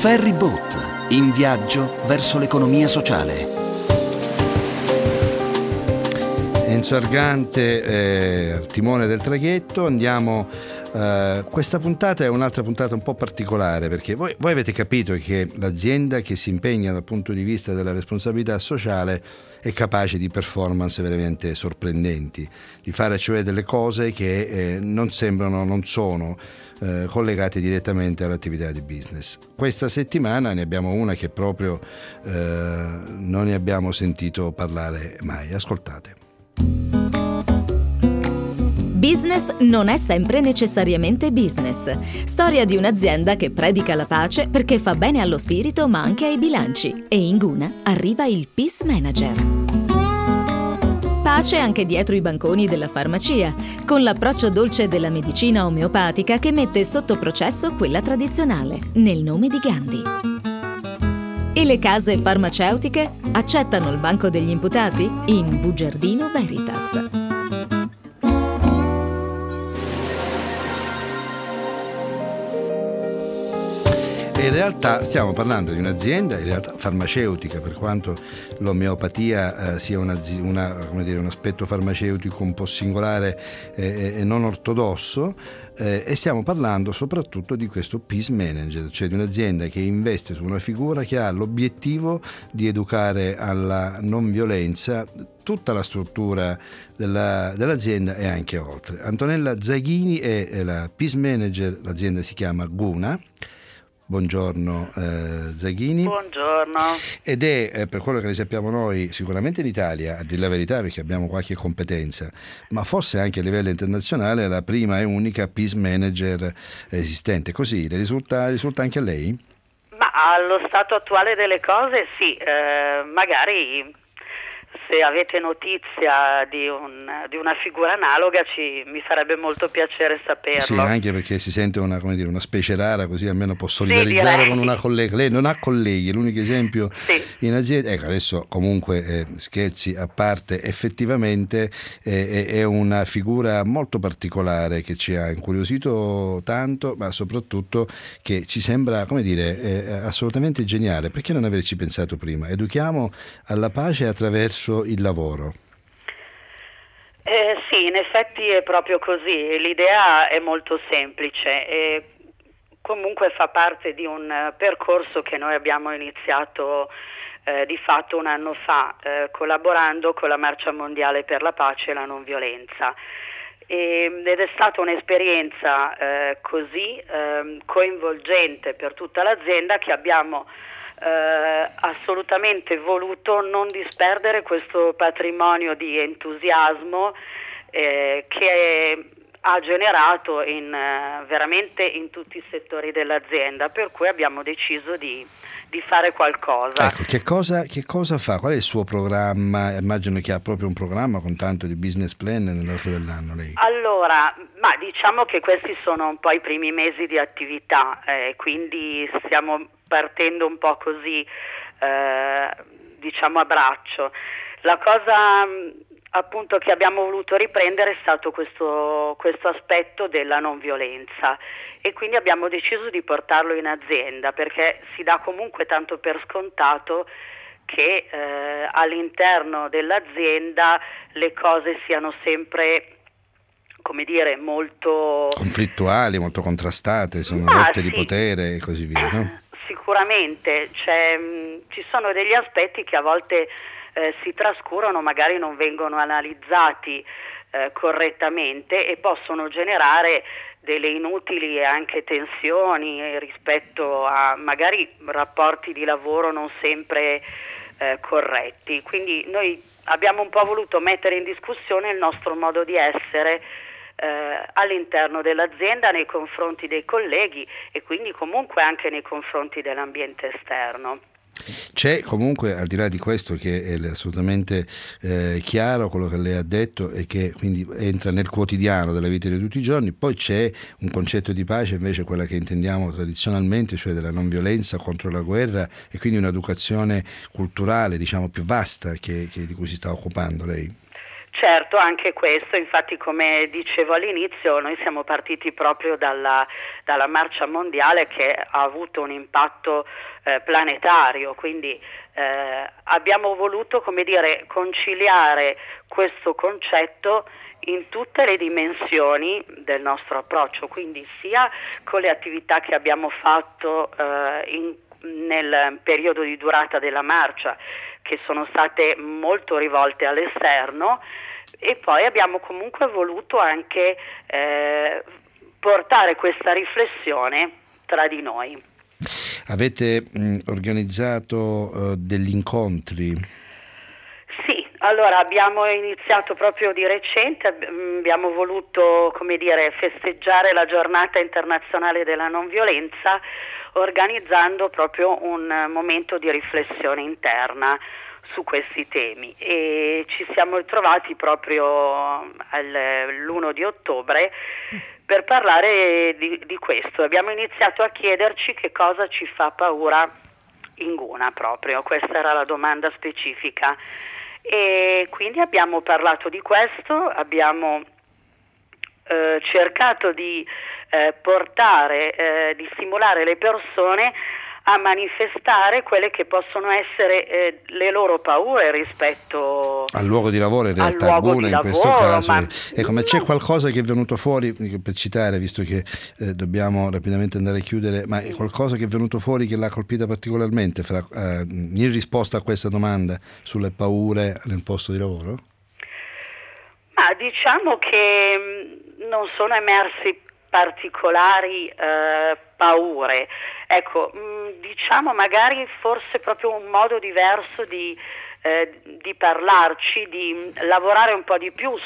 Ferry Boat, in viaggio verso l'economia sociale. Enzo Argante, timone del traghetto. Andiamo. Questa puntata è un'altra puntata un po' particolare, perché voi avete capito che l'azienda che si impegna dal punto di vista della responsabilità sociale è capace di performance veramente sorprendenti, di fare cioè delle cose che non sono collegate direttamente all'attività di business. Questa settimana ne abbiamo una che proprio non ne abbiamo sentito parlare mai. Ascoltate. Business non è sempre necessariamente business. Storia di un'azienda che predica la pace perché fa bene allo spirito ma anche ai bilanci. E in Guna arriva il Peace Manager. Pace anche dietro i banconi della farmacia, con l'approccio dolce della medicina omeopatica che mette sotto processo quella tradizionale, nel nome di Gandhi. E le case farmaceutiche accettano il banco degli imputati in bugiardino veritas. In realtà stiamo parlando di un'azienda farmaceutica, per quanto l'omeopatia sia un aspetto farmaceutico un po' singolare e non ortodosso, e stiamo parlando soprattutto di questo Peace Manager, cioè di un'azienda che investe su una figura che ha l'obiettivo di educare alla non violenza tutta la struttura dell'azienda e anche oltre. Antonella Zaghini è la Peace Manager, l'azienda si chiama Guna. Buongiorno Zaghini. Buongiorno. Ed è, per quello che ne sappiamo noi, sicuramente in Italia, a dire la verità perché abbiamo qualche competenza, ma forse anche a livello internazionale la prima e unica Peace Manager esistente. Così le risulta anche a lei? Ma allo stato attuale delle cose sì, magari se avete notizia di una figura analoga mi farebbe molto piacere saperlo. Sì, anche perché si sente una specie rara, così almeno può solidarizzare sì, con una collega. Lei non ha colleghi, l'unico esempio sì. In azienda. Ecco, adesso comunque scherzi a parte, effettivamente è una figura molto particolare che ci ha incuriosito tanto, ma soprattutto che ci sembra, assolutamente geniale. Perché non averci pensato prima? Educhiamo alla pace attraverso il lavoro. Sì, in effetti è proprio così. L'idea è molto semplice e comunque fa parte di un percorso che noi abbiamo iniziato di fatto un anno fa, collaborando con la Marcia Mondiale per la Pace e la Non Violenza. Ed è stata un'esperienza così coinvolgente per tutta l'azienda che abbiamo assolutamente voluto non disperdere questo patrimonio di entusiasmo che ha generato veramente in tutti i settori dell'azienda, per cui abbiamo deciso di fare qualcosa. Ecco, che cosa fa? Qual è il suo programma? Immagino che ha proprio un programma con tanto di business plan nell'arco dell'anno lei. Allora, ma diciamo che questi sono un po' i primi mesi di attività, quindi stiamo partendo un po' così, a braccio. La cosa appunto che abbiamo voluto riprendere è stato questo aspetto della non violenza, e quindi abbiamo deciso di portarlo in azienda, perché si dà comunque tanto per scontato che all'interno dell'azienda le cose siano sempre, molto conflittuali, molto contrastate, sono lotte di potere e così via, no? Sicuramente ci sono degli aspetti che a volte si trascurano, magari non vengono analizzati correttamente e possono generare delle inutili e anche tensioni rispetto a magari rapporti di lavoro non sempre corretti. Quindi noi abbiamo un po' voluto mettere in discussione il nostro modo di essere all'interno dell'azienda nei confronti dei colleghi e quindi comunque anche nei confronti dell'ambiente esterno. C'è comunque, al di là di questo, che è assolutamente chiaro quello che lei ha detto e che quindi entra nel quotidiano della vita di tutti i giorni, poi c'è un concetto di pace invece, quella che intendiamo tradizionalmente, cioè della non violenza contro la guerra, e quindi un'educazione culturale più vasta di cui si sta occupando lei. Certo, anche questo, infatti come dicevo all'inizio, noi siamo partiti proprio dalla dalla marcia mondiale che ha avuto un impatto planetario, quindi abbiamo voluto, come dire, conciliare questo concetto in tutte le dimensioni del nostro approccio, quindi sia con le attività che abbiamo fatto nel periodo di durata della marcia, che sono state molto rivolte all'esterno, e poi abbiamo comunque voluto anche portare questa riflessione tra di noi. Avete organizzato degli incontri? Sì, allora abbiamo iniziato proprio di recente, abbiamo voluto, come dire, festeggiare la giornata internazionale della non violenza organizzando proprio un momento di riflessione interna su questi temi, e ci siamo ritrovati proprio l'1 di ottobre per parlare di questo. Abbiamo iniziato a chiederci che cosa ci fa paura in Guna proprio, questa era la domanda specifica, e quindi abbiamo parlato di questo, abbiamo cercato di di stimolare le persone a manifestare quelle che possono essere le loro paure rispetto al luogo di lavoro, in realtà Guna in questo caso. Ecco, ma c'è qualcosa che è venuto fuori, per citare, visto che dobbiamo rapidamente andare a chiudere, ma è qualcosa che è venuto fuori che l'ha colpita particolarmente in risposta a questa domanda sulle paure nel posto di lavoro? Ma diciamo che non sono emersi particolari paure, ecco, diciamo magari forse proprio un modo diverso di parlarci, di lavorare un po' di più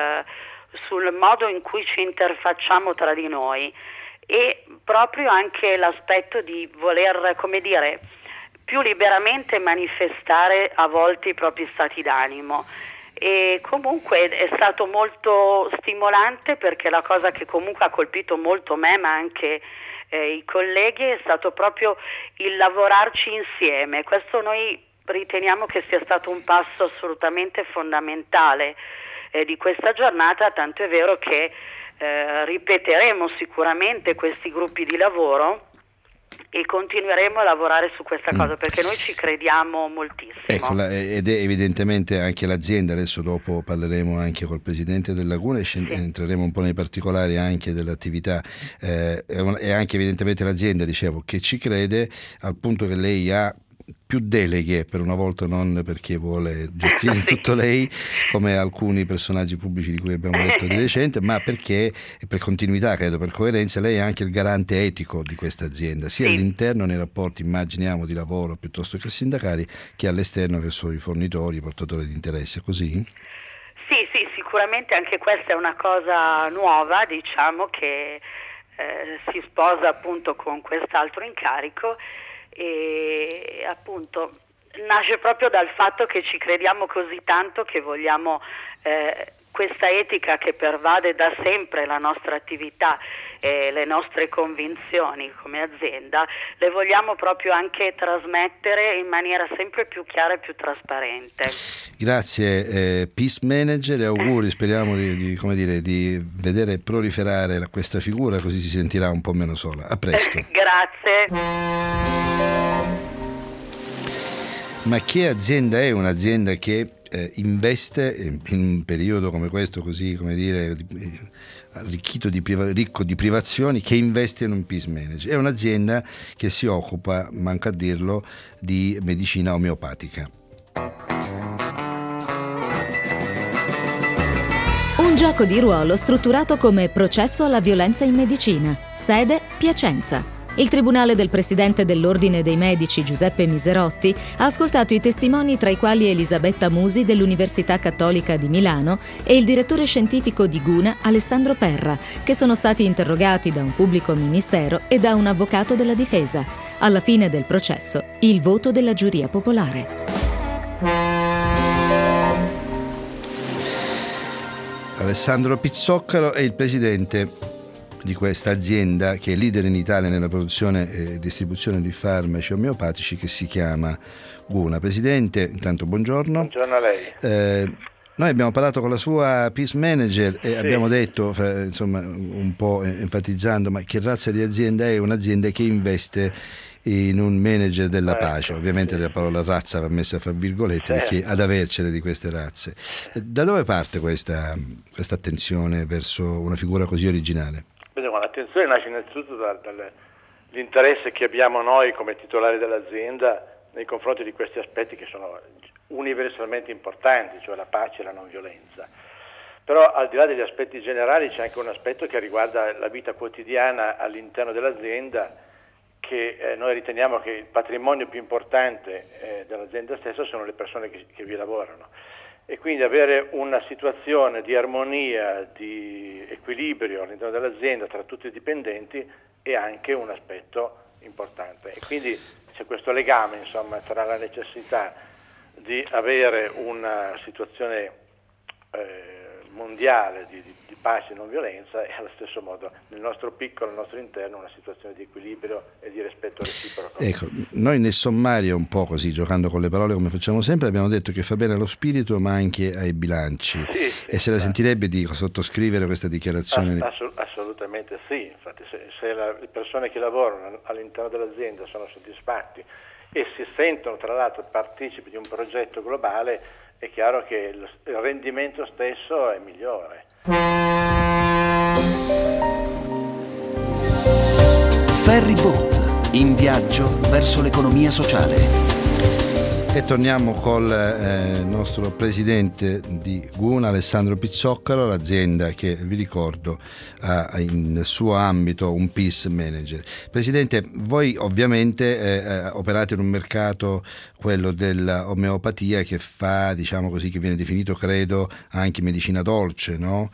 sul modo in cui ci interfacciamo tra di noi, e proprio anche l'aspetto di voler, come dire, più liberamente manifestare a volte i propri stati d'animo. E comunque è stato molto stimolante, perché la cosa che comunque ha colpito molto me, ma anche i colleghi, è stato proprio il lavorarci insieme. Questo noi riteniamo che sia stato un passo assolutamente fondamentale di questa giornata, tanto è vero che ripeteremo sicuramente questi gruppi di lavoro e continueremo a lavorare su questa cosa, perché noi ci crediamo moltissimo. Ecco, ed è evidentemente anche l'azienda, adesso dopo parleremo anche col presidente del Laguna e entreremo un po' nei particolari anche dell'attività, e anche evidentemente l'azienda, dicevo, che ci crede, al punto che lei ha più deleghe, per una volta non perché vuole gestire tutto lei come alcuni personaggi pubblici di cui abbiamo detto di recente, ma perché per continuità, credo, per coerenza, lei è anche il garante etico di questa azienda, sia all'interno nei rapporti, immaginiamo, di lavoro piuttosto che sindacali, che all'esterno verso i fornitori, i portatori di interesse, così? Sì, sicuramente anche questa è una cosa nuova, diciamo, che si sposa appunto con quest'altro incarico, e appunto nasce proprio dal fatto che ci crediamo così tanto che vogliamo questa etica che pervade da sempre la nostra attività e le nostre convinzioni come azienda, le vogliamo proprio anche trasmettere in maniera sempre più chiara e più trasparente. Grazie Peace Manager, e auguri, speriamo di vedere proliferare questa figura, così si sentirà un po' meno sola. A presto. Grazie. Ma che azienda è un'azienda che investe in un periodo come questo, così, come dire, ricco di privazioni, che investe in un Peace Manager? È un'azienda che si occupa, manca a dirlo, di medicina omeopatica. Un gioco di ruolo strutturato come processo alla violenza in medicina. Sede Piacenza. Il Tribunale del Presidente dell'Ordine dei Medici, Giuseppe Miserotti, ha ascoltato i testimoni, tra i quali Elisabetta Musi dell'Università Cattolica di Milano e il direttore scientifico di Guna, Alessandro Perra, che sono stati interrogati da un pubblico ministero e da un avvocato della difesa. Alla fine del processo, il voto della giuria popolare. Alessandro Pizzoccaro è il presidente di questa azienda che è leader in Italia nella produzione e distribuzione di farmaci omeopatici, che si chiama Guna. Presidente, intanto buongiorno. Buongiorno a lei. Noi abbiamo parlato con la sua Peace Manager e abbiamo detto, insomma, un po' enfatizzando, ma che razza di azienda è? Un'azienda che investe in un manager della pace. Ovviamente la parola razza va messa fra virgolette, perché ad avercele di queste razze. Da dove parte questa attenzione verso una figura così originale? L'attenzione nasce innanzitutto dall'interesse che abbiamo noi come titolari dell'azienda nei confronti di questi aspetti che sono universalmente importanti, cioè la pace e la non violenza. Però al di là degli aspetti generali c'è anche un aspetto che riguarda la vita quotidiana all'interno dell'azienda, che noi riteniamo che il patrimonio più importante dell'azienda stessa sono le persone che vi lavorano, e quindi avere una situazione di armonia, di equilibrio all'interno dell'azienda tra tutti i dipendenti è anche un aspetto importante, e quindi c'è questo legame, insomma, tra la necessità di avere una situazione mondiale di pace e non violenza, e allo stesso modo nel nostro piccolo, nel nostro interno, una situazione di equilibrio e di rispetto reciproco. Ecco, noi nel sommario, un po' così, giocando con le parole come facciamo sempre, abbiamo detto che fa bene allo spirito ma anche ai bilanci, e se la sentirebbe di sottoscrivere questa dichiarazione? Assolutamente sì, infatti se le persone che lavorano all'interno dell'azienda sono soddisfatti e si sentono tra l'altro partecipi di un progetto globale, è chiaro che il rendimento stesso è migliore. Ferry Boat, in viaggio verso l'economia sociale. E torniamo col nostro presidente di GUN, Alessandro Pizzoccaro, l'azienda che, vi ricordo, ha nel suo ambito un Peace Manager. Presidente, voi ovviamente operate in un mercato, quello dell'omeopatia, che fa, diciamo così, che viene definito, credo, anche medicina dolce, no?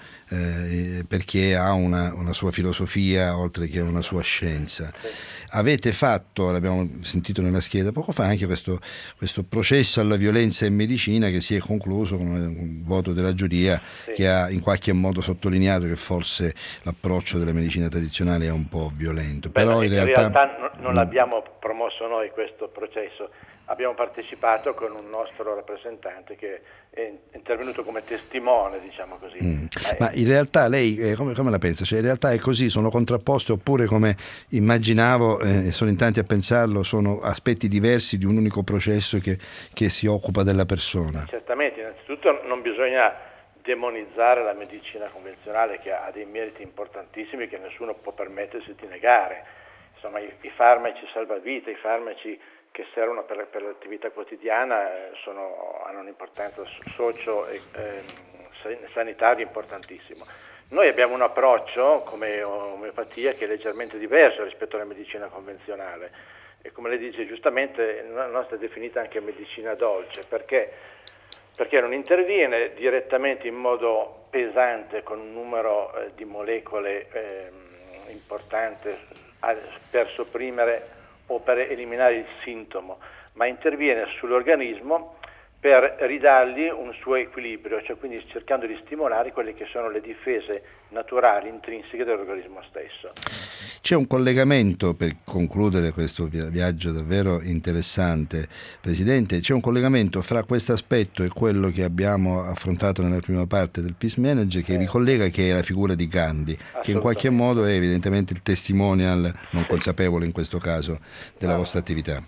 Perché ha una sua filosofia oltre che una sua scienza. Avete fatto, l'abbiamo sentito nella scheda poco fa, anche questo processo alla violenza in medicina, che si è concluso con un voto della giuria che ha in qualche modo sottolineato che forse l'approccio della medicina tradizionale è un po' violento. Però in realtà non l'abbiamo promosso noi questo processo, abbiamo partecipato con un nostro rappresentante che è intervenuto come testimone, diciamo così. Ma in realtà lei come la pensa? Cioè, in realtà è così, sono contrapposte, oppure, come immaginavo, sono in tanti a pensarlo, sono aspetti diversi di un unico processo che si occupa della persona? Certamente, innanzitutto non bisogna demonizzare la medicina convenzionale, che ha dei meriti importantissimi che nessuno può permettersi di negare. Insomma, i farmaci salvavita, i farmaci che servono per l'attività quotidiana hanno un'importanza socio e sanitaria importantissima. Noi abbiamo un approccio come omeopatia che è leggermente diverso rispetto alla medicina convenzionale, e come lei dice giustamente, la nostra è definita anche medicina dolce, perché non interviene direttamente in modo pesante con un numero di molecole importante per sopprimere o per eliminare il sintomo, ma interviene sull'organismo per ridargli un suo equilibrio, cioè quindi cercando di stimolare quelle che sono le difese naturali, intrinseche dell'organismo stesso. C'è un collegamento, per concludere questo viaggio davvero interessante, Presidente, c'è un collegamento fra questo aspetto e quello che abbiamo affrontato nella prima parte del Peace Manager, che vi collega, che è la figura di Gandhi, che in qualche modo è evidentemente il testimonial, non consapevole in questo caso, della vostra attività.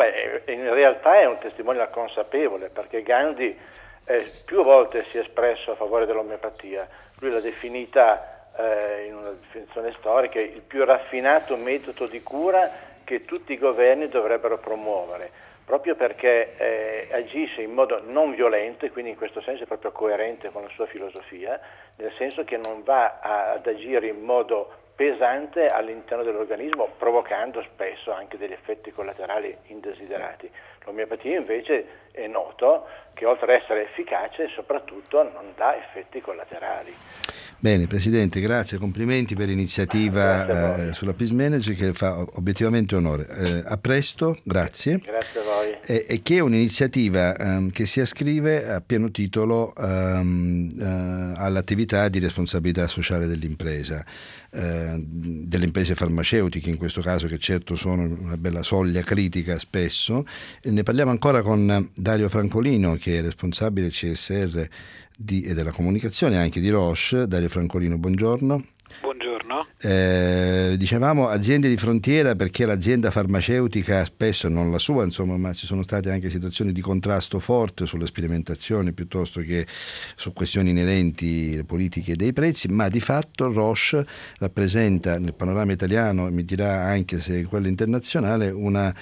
In realtà è un testimonial consapevole, perché Gandhi più volte si è espresso a favore dell'omeopatia. Lui l'ha definita in una definizione storica il più raffinato metodo di cura che tutti i governi dovrebbero promuovere, proprio perché agisce in modo non violento, e quindi in questo senso è proprio coerente con la sua filosofia, nel senso che non va ad agire in modo pesante all'interno dell'organismo, provocando spesso anche degli effetti collaterali indesiderati. L'omeopatia invece è noto che oltre ad essere efficace, soprattutto non dà effetti collaterali. Bene, Presidente, grazie, complimenti per l'iniziativa sulla Peace Manager, che fa obiettivamente onore. A presto, grazie. Grazie a voi. E che è un'iniziativa che si ascrive a pieno titolo all'attività di responsabilità sociale dell'impresa. delle imprese farmaceutiche, in questo caso, che certo sono una bella soglia critica spesso. Ne parliamo ancora con Dario Francolino, che è responsabile CSR e della comunicazione anche di Roche. Dario Francolino, buongiorno. Buongiorno. Dicevamo aziende di frontiera perché l'azienda farmaceutica, spesso non la sua, insomma, ma ci sono state anche situazioni di contrasto forte sulle sperimentazioni piuttosto che su questioni inerenti alle politiche dei prezzi, ma di fatto Roche rappresenta nel panorama italiano, e mi dirà anche se in quello internazionale, una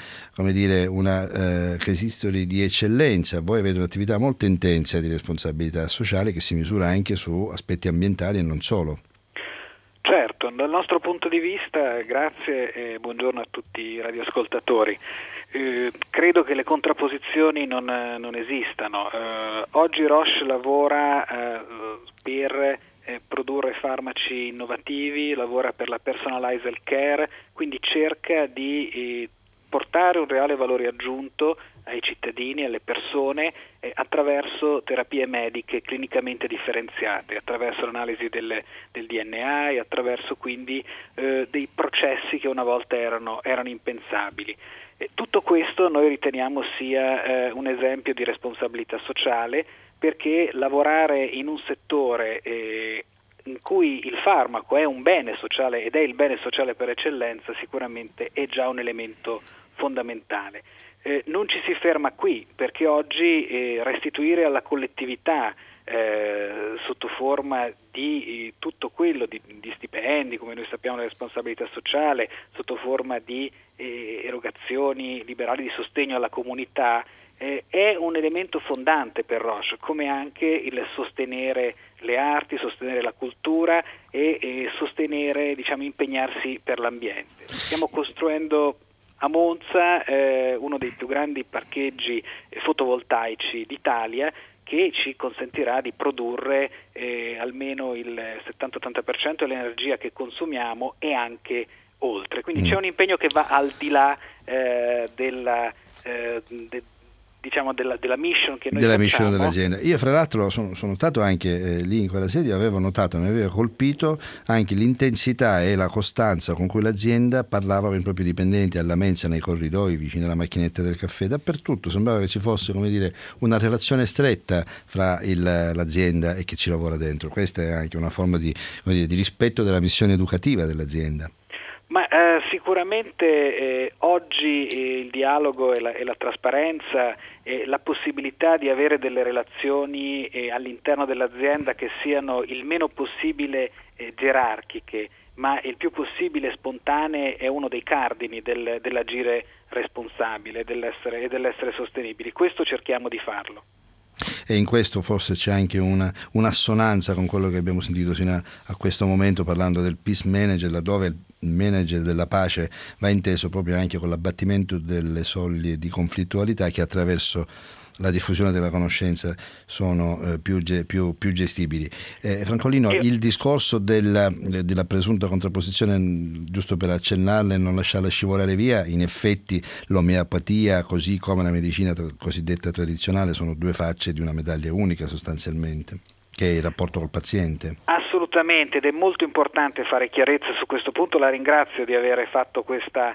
case history di eccellenza. Voi avete un'attività molto intensa di responsabilità sociale che si misura anche su aspetti ambientali e non solo. Certo, dal nostro punto di vista, grazie e buongiorno a tutti i radioascoltatori. Credo che le contrapposizioni non esistano. Oggi Roche lavora per produrre farmaci innovativi, lavora per la personalized care, quindi cerca di portare un reale valore aggiunto ai cittadini, alle persone, attraverso terapie mediche clinicamente differenziate, attraverso l'analisi del DNA e attraverso quindi dei processi che una volta erano impensabili. Tutto questo noi riteniamo sia un esempio di responsabilità sociale, perché lavorare in un settore in cui il farmaco è un bene sociale ed è il bene sociale per eccellenza sicuramente è già un elemento fondamentale. Non ci si ferma qui, perché oggi restituire alla collettività sotto forma di tutto quello di stipendi, come noi sappiamo la responsabilità sociale, sotto forma di erogazioni liberali di sostegno alla comunità, è un elemento fondante per Roche, come anche il sostenere le arti, sostenere la cultura e sostenere, impegnarsi per l'ambiente. Stiamo costruendo a Monza uno dei più grandi parcheggi fotovoltaici d'Italia, che ci consentirà di produrre almeno il 70-80% dell'energia che consumiamo e anche oltre. Quindi c'è un impegno che va al di là della mission che noi della facciamo. mission dell'azienda. Io fra l'altro sono stato anche lì in quella sede, avevo notato, mi aveva colpito anche l'intensità e la costanza con cui l'azienda parlava con i propri dipendenti alla mensa, nei corridoi, vicino alla macchinetta del caffè, dappertutto sembrava che ci fosse una relazione stretta fra l'azienda e chi ci lavora dentro. Questa è anche una forma di rispetto della missione educativa dell'azienda. Ma sicuramente oggi il dialogo e la trasparenza e la possibilità di avere delle relazioni all'interno dell'azienda che siano il meno possibile gerarchiche, ma il più possibile spontanee, è uno dei cardini dell'agire responsabile e dell'essere sostenibili. Questo cerchiamo di farlo. E in questo forse c'è anche un'assonanza con quello che abbiamo sentito fino a questo momento, parlando del peace manager, laddove il manager della pace va inteso proprio anche con l'abbattimento delle soglie di conflittualità che attraverso la diffusione della conoscenza sono più gestibili. Francolino, il discorso della presunta contrapposizione, giusto per accennarle e non lasciarla scivolare via, in effetti l'omeopatia così come la medicina cosiddetta tradizionale sono due facce di una medaglia unica sostanzialmente, che è il rapporto col paziente. Assolutamente, ed è molto importante fare chiarezza su questo punto. La ringrazio di aver fatto questa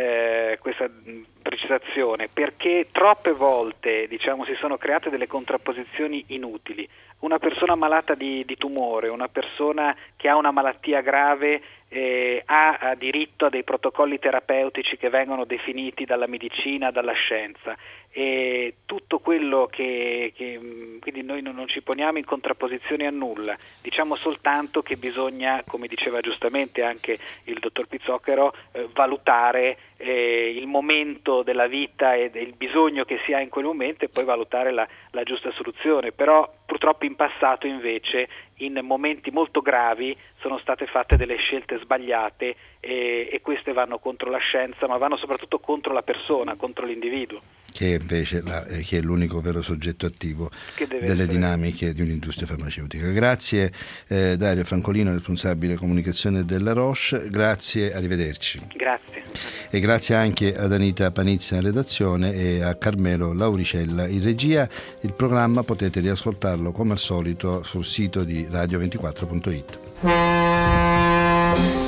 precisazione, perché troppe volte si sono create delle contrapposizioni inutili. Una persona malata di tumore, una persona che ha una malattia grave ha diritto a dei protocolli terapeutici che vengono definiti dalla medicina, dalla scienza, e tutto quello che quindi noi non ci poniamo in contrapposizione a nulla, diciamo soltanto che bisogna, come diceva giustamente anche il dottor Pizzocchero, valutare il momento della vita e il bisogno che si ha in quel momento e poi valutare la giusta soluzione. Però purtroppo in passato invece in momenti molto gravi sono state fatte delle scelte sbagliate e queste vanno contro la scienza, ma vanno soprattutto contro la persona, contro l'individuo, che invece che è l'unico vero soggetto attivo delle dinamiche di un'industria farmaceutica. Grazie Dario Francolino, responsabile comunicazione della Roche, grazie, arrivederci. Grazie. E grazie anche ad Anita Panizza in redazione e a Carmelo Lauricella in regia. Il programma potete riascoltarlo come al solito sul sito di radio24.it.